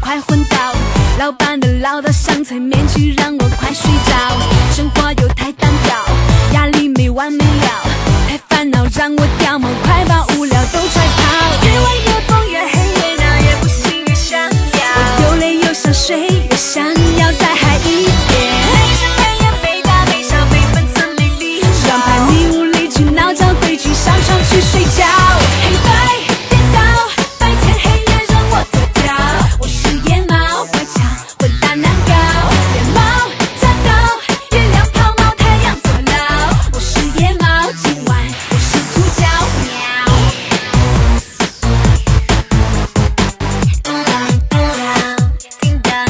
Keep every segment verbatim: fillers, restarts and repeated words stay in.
快昏倒，老板的唠叨像催眠曲，让我快睡着。生活又太单调，压力没完没了，太烦恼让我掉毛，快把无聊都踹跑。越晚越疯越黑越闹，越不行越想要，我又累又想睡，越想要再嗨一点。没声没眼没大没小没分寸没理由，让叛逆无理取闹找规矩上床去睡觉。黑白颠倒，白天黑夜让我脱掉，我是夜猫乖巧混蛋难搞，夜猫驾到，月亮抛锚太阳坐牢，我是夜猫今晚我是主角喵。叮当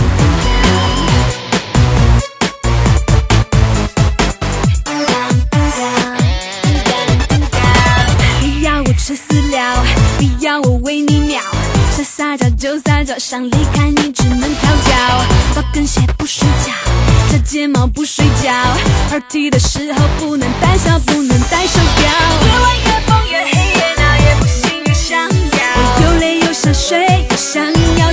你要我吃饲料，你要我喂你鸟，想撒娇就撒娇，想离开你只能调教。高跟鞋不睡觉，假睫毛不睡觉，耳体的时候不能胆小，不能戴手表。越晚越疯越黑越闹，越不行越想要，我又累又想睡，又想要